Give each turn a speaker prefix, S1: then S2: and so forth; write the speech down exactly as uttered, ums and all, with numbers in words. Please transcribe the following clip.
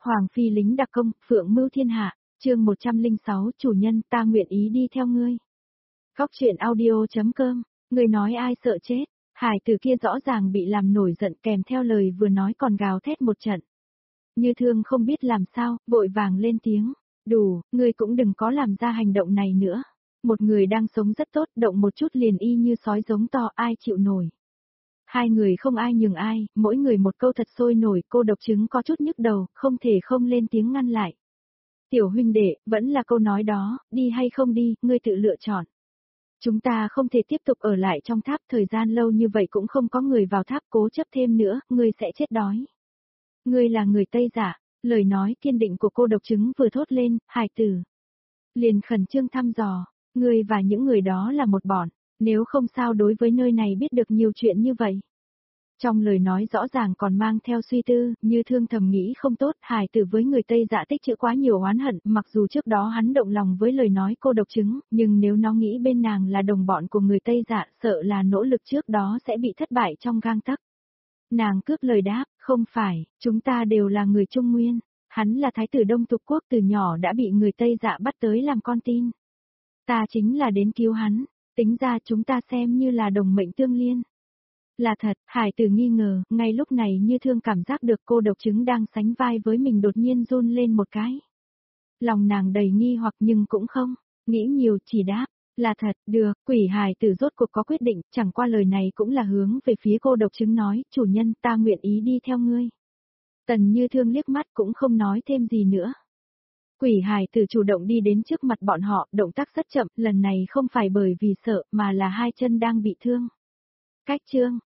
S1: Hoàng phi lính đặc công, phượng mưu thiên hạ, chương một trăm lẻ sáu, chủ nhân, ta nguyện ý đi theo ngươi. Góc truyện audio.com, người nói ai sợ chết, hải tử kia rõ ràng bị làm nổi giận kèm theo lời vừa nói còn gào thét một trận. Như Thương không biết làm sao, vội vàng lên tiếng, đủ, ngươi cũng đừng có làm ra hành động này nữa. Một người đang sống rất tốt, động một chút liền y như sói giống to, ai chịu nổi. Hai người không ai nhường ai, mỗi người một câu thật sôi nổi, cô độc chứng có chút nhức đầu, không thể không lên tiếng ngăn lại. Tiểu huynh đệ, vẫn là câu nói đó, đi hay không đi, ngươi tự lựa chọn. Chúng ta không thể tiếp tục ở lại trong tháp, thời gian lâu như vậy cũng không có người vào tháp, cố chấp thêm nữa, ngươi sẽ chết đói. Ngươi là người Tây giả, lời nói kiên định của cô độc chứng vừa thốt lên, hải tử. Liền khẩn trương thăm dò, ngươi và những người đó là một bọn, nếu không sao đối với nơi này biết được nhiều chuyện như vậy. Trong lời nói rõ ràng còn mang theo suy tư, Như Thương thầm nghĩ không tốt, hải tử với người Tây dạ tích trữ quá nhiều oán hận, mặc dù trước đó hắn động lòng với lời nói cô độc chứng, nhưng nếu nó nghĩ bên nàng là đồng bọn của người Tây dạ, sợ là nỗ lực trước đó sẽ bị thất bại trong gang tấc. Nàng cướp lời đáp, không phải, chúng ta đều là người Trung Nguyên, hắn là thái tử Đông Tục Quốc từ nhỏ đã bị người Tây dạ bắt tới làm con tin. Ta chính là đến cứu hắn, tính ra chúng ta xem như là đồng mệnh tương liên. Là thật, hải tử nghi ngờ, ngay lúc này Như Thương cảm giác được cô độc chứng đang sánh vai với mình đột nhiên run lên một cái. Lòng nàng đầy nghi hoặc nhưng cũng không, nghĩ nhiều chỉ đáp, là thật, được, quỷ hải tử rốt cuộc có quyết định, chẳng qua lời này cũng là hướng về phía cô độc chứng nói, chủ nhân ta nguyện ý đi theo ngươi. Tần Như Thương liếc mắt cũng không nói thêm gì nữa. Quỷ hải tử chủ động đi đến trước mặt bọn họ, động tác rất chậm, lần này không phải bởi vì sợ mà là hai chân đang bị thương. Cách chương,